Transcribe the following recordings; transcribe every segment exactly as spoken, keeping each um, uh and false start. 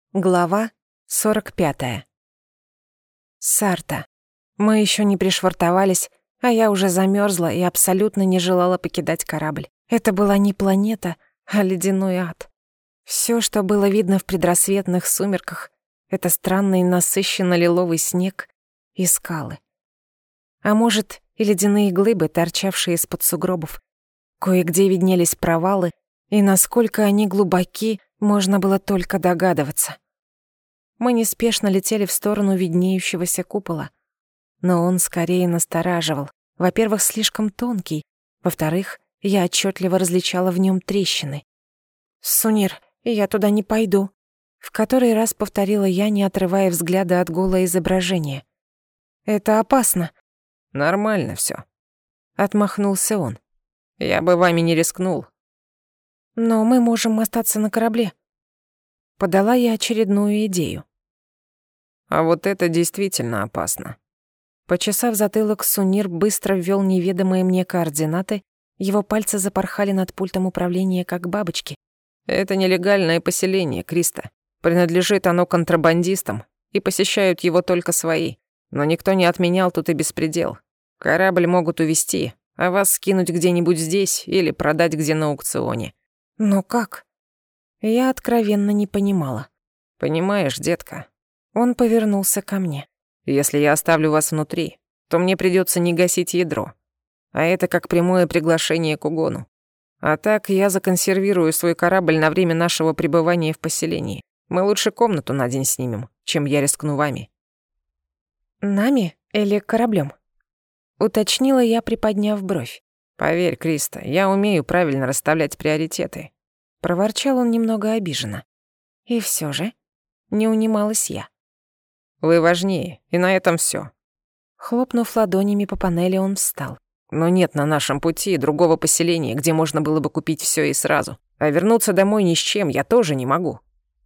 Глава сорок пятая. Сарта. Мы еще не пришвартовались, а я уже замерзла и абсолютно не желала покидать корабль. Это была не планета, а ледяной ад. Все, что было видно в предрассветных сумерках, это странный насыщенно-лиловый снег и скалы. А может, и ледяные глыбы, торчавшие из-под сугробов. Кое-где виднелись провалы, и насколько они глубоки, можно было только догадываться. Мы неспешно летели в сторону виднеющегося купола, но он скорее настораживал. Во-первых, слишком тонкий, во-вторых, я отчетливо различала в нем трещины. «Сунир, я туда не пойду», — в который раз повторила я, не отрывая взгляда от голого изображения. «Это опасно». «Нормально все, отмахнулся он. «Я бы вами не рискнул». «Но мы можем остаться на корабле». Подала я очередную идею. А вот это действительно опасно. Почесав затылок, Сунир быстро ввёл неведомые мне координаты, его пальцы запорхали над пультом управления, как бабочки. Это нелегальное поселение, Криста. Принадлежит оно контрабандистам, и посещают его только свои. Но никто не отменял тут и беспредел. Корабль могут увезти, а вас скинуть где-нибудь здесь или продать где на аукционе. Но как? Я откровенно не понимала. Понимаешь, детка? Он повернулся ко мне. Если я оставлю вас внутри, то мне придётся не гасить ядро. А это как прямое приглашение к угону. А так я законсервирую свой корабль на время нашего пребывания в поселении. Мы лучше комнату на день снимем, чем я рискну вами. Нами или кораблем? Уточнила я, приподняв бровь. Поверь, Криста, я умею правильно расставлять приоритеты. Проворчал он немного обиженно. И все же не унималась я. Вы важнее, и на этом все. Хлопнув ладонями по панели, он встал. Но нет на нашем пути другого поселения, где можно было бы купить все и сразу. А вернуться домой ни с чем я тоже не могу.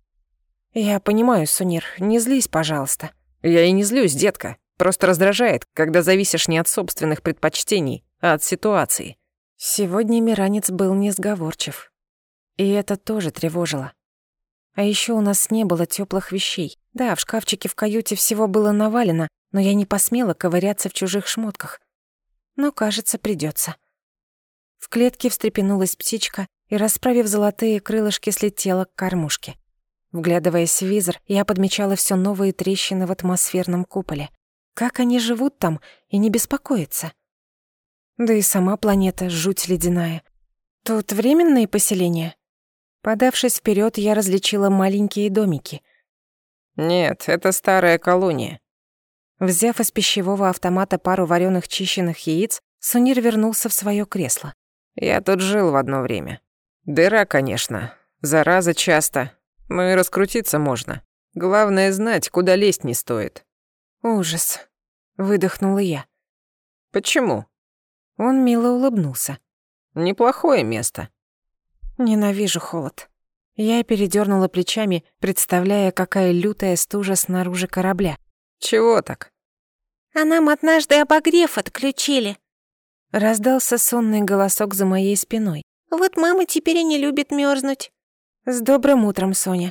Я понимаю, Сунир, не злись, пожалуйста. Я и не злюсь, детка. Просто раздражает, когда зависишь не от собственных предпочтений, а от ситуации. Сегодня Миранец был несговорчив. И это тоже тревожило. А еще у нас не было теплых вещей. Да, в шкафчике в каюте всего было навалено, но я не посмела ковыряться в чужих шмотках. Но, кажется, придется. В клетке встрепенулась птичка и, расправив золотые крылышки, слетела к кормушке. Вглядываясь в визор, я подмечала все новые трещины в атмосферном куполе. Как они живут там и не беспокоятся? Да и сама планета — жуть ледяная. Тут временные поселения? Подавшись вперед, я различила маленькие домики. Нет, это старая колония. Взяв из пищевого автомата пару вареных чищенных яиц, Сунир вернулся в свое кресло. Я тут жил в одно время. Дыра, конечно. Зараза часто. Но и раскрутиться можно. Главное знать, куда лезть не стоит. Ужас. Выдохнула я. Почему? Он мило улыбнулся. Неплохое место. Ненавижу холод. Я передёрнула плечами, представляя, какая лютая стужа снаружи корабля. Чего так? А нам однажды обогрев отключили. Раздался сонный голосок за моей спиной. Вот мама теперь и не любит мёрзнуть. С добрым утром, Соня.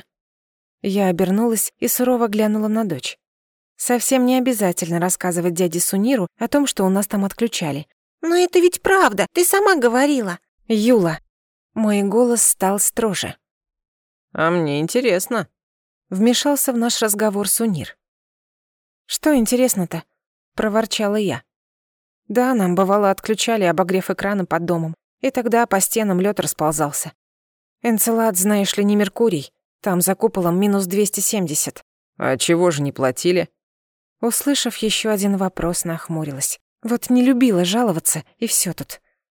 Я обернулась и сурово глянула на дочь. Совсем не обязательно рассказывать дяде Суниру о том, что у нас там отключали. Но это ведь правда, ты сама говорила. Юла. Мой голос стал строже. А мне интересно. Вмешался в наш разговор Сунир. Что интересно-то? Проворчала я. Да, нам бывало отключали обогрев экрана под домом, и тогда по стенам лед расползался. Энцелад, знаешь ли, не Меркурий, там за куполом минус двести семьдесят. А чего же не платили? Услышав еще один вопрос, нахмурилась. Вот не любила жаловаться, и все тут.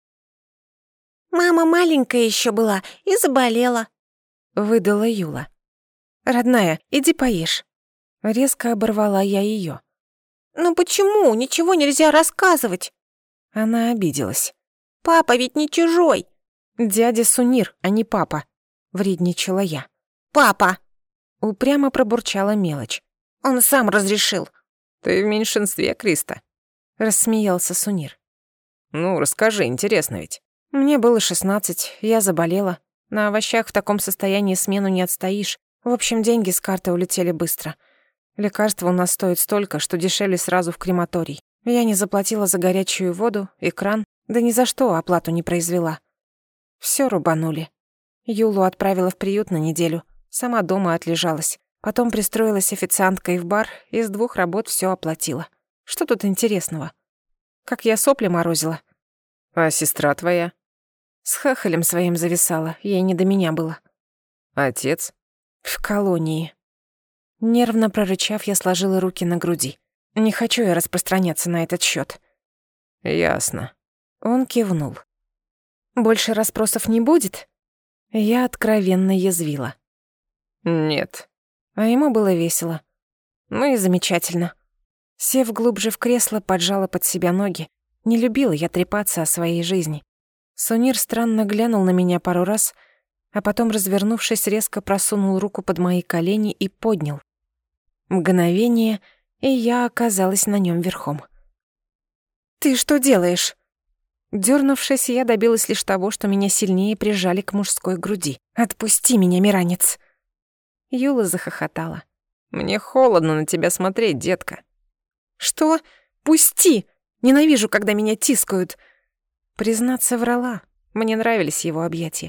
Мама маленькая еще была и заболела. Выдала Юла. Родная, иди поешь. Резко оборвала я ее. Ну почему? Ничего нельзя рассказывать. Она обиделась. Папа ведь не чужой. Дядя Сунир, а не папа. Вредничала я. Папа. Упрямо пробурчала мелочь. Он сам разрешил. Ты в меньшинстве, Криста. Рассмеялся Сунир. Ну, расскажи, интересно ведь. Мне было шестнадцать, я заболела. На овощах в таком состоянии смену не отстоишь. В общем, деньги с карты улетели быстро. Лекарства у нас стоят столько, что дешевле сразу в крематорий. Я не заплатила за горячую воду и кран, да ни за что оплату не произвела. Всё рубанули. Юлу отправила в приют на неделю, сама дома отлежалась. Потом пристроилась официанткой в бар и с двух работ всё оплатила. Что тут интересного? Как я сопли морозила. А сестра твоя? С хахалем своим зависала, ей не до меня было. Отец? В колонии. Нервно прорычав, я сложила руки на груди. Не хочу я распространяться на этот счёт. Ясно. Он кивнул. Больше расспросов не будет? Я откровенно язвила. Нет. А ему было весело. Ну и замечательно. Сев глубже в кресло, поджала под себя ноги. Не любила я трепаться о своей жизни. Сунир странно глянул на меня пару раз, а потом, развернувшись, резко просунул руку под мои колени и поднял. Мгновение, и я оказалась на нём верхом. «Ты что делаешь?» Дёрнувшись, я добилась лишь того, что меня сильнее прижали к мужской груди. «Отпусти меня, миранец!» Юла захохотала. «Мне холодно на тебя смотреть, детка». «Что? Пусти! Ненавижу, когда меня тискают!» Признаться, врала. Мне нравились его объятия.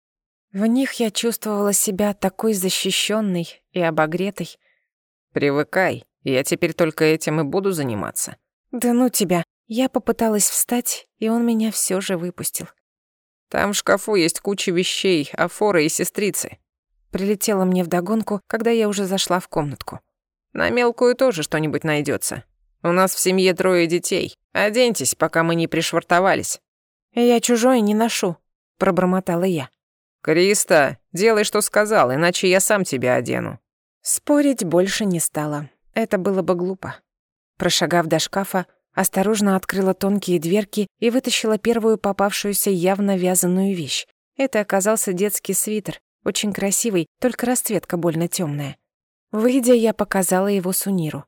В них я чувствовала себя такой защищенной и обогретой. «Привыкай, я теперь только этим и буду заниматься». «Да ну тебя!» Я попыталась встать, и он меня всё же выпустил. «Там в шкафу есть куча вещей, афоры и сестрицы». Прилетело мне вдогонку, когда я уже зашла в комнатку. «На мелкую тоже что-нибудь найдётся. У нас в семье трое детей. Оденьтесь, пока мы не пришвартовались». «Я чужое не ношу», — пробормотала я. «Криста, делай, что сказал, иначе я сам тебя одену». Спорить больше не стала. Это было бы глупо. Прошагав до шкафа, осторожно открыла тонкие дверки и вытащила первую попавшуюся явно вязаную вещь. Это оказался детский свитер, очень красивый, только расцветка больно тёмная. Выйдя, я показала его Суниру.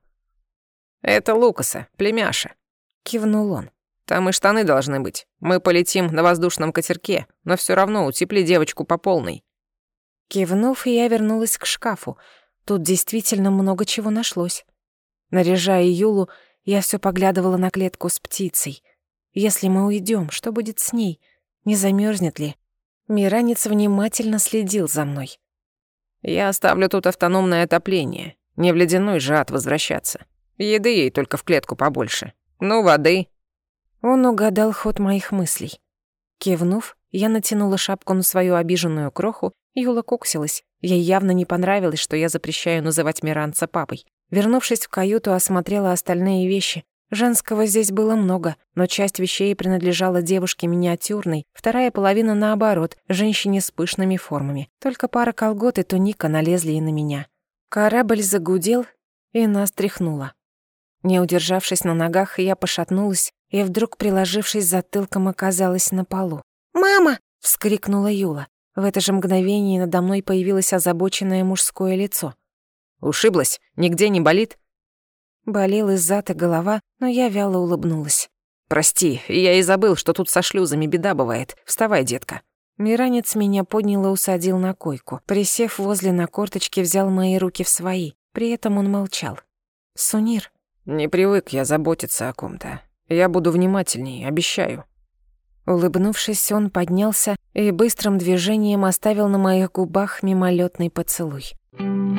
«Это Лукаса, племяша», — кивнул он. «Там и штаны должны быть. Мы полетим на воздушном катерке, но всё равно утепли девочку по полной». Кивнув, я вернулась к шкафу. Тут действительно много чего нашлось. Наряжая Юлу, я всё поглядывала на клетку с птицей. Если мы уйдём, что будет с ней? Не замёрзнет ли? Миранец внимательно следил за мной. «Я оставлю тут автономное отопление. Не в ледяной же ад возвращаться. Еды ей только в клетку побольше. Ну, воды». Он угадал ход моих мыслей. Кивнув, я натянула шапку на свою обиженную кроху, Юла куксилась. Ей явно не понравилось, что я запрещаю называть Миранца папой. Вернувшись в каюту, осмотрела остальные вещи. Женского здесь было много, но часть вещей принадлежала девушке миниатюрной, вторая половина, наоборот, женщине с пышными формами. Только пара колгот и туника налезли и на меня. Корабль загудел, и нас тряхнуло. Не удержавшись на ногах, я пошатнулась и вдруг, приложившись затылком, оказалась на полу. «Мама!» — вскрикнула Юла. В это же мгновение надо мной появилось озабоченное мужское лицо. «Ушиблась? Нигде не болит?» Болел и зад, и голова, но я вяло улыбнулась. «Прости, я и забыл, что тут со шлюзами беда бывает. Вставай, детка». Миранец меня поднял и усадил на койку. Присев возле на корточки, взял мои руки в свои. При этом он молчал. «Сунир». «Не привык я заботиться о ком-то. Я буду внимательней, обещаю». Улыбнувшись, он поднялся и быстрым движением оставил на моих губах мимолетный поцелуй.